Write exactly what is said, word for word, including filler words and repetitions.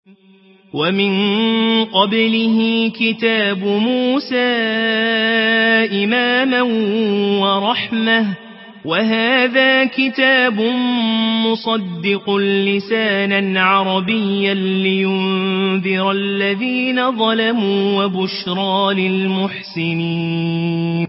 ومن قبله كتاب موسى إماما ورحمة وهذا كتاب مصدق لسانا عربيا لينذر الذين ظلموا وبشرى للمحسنين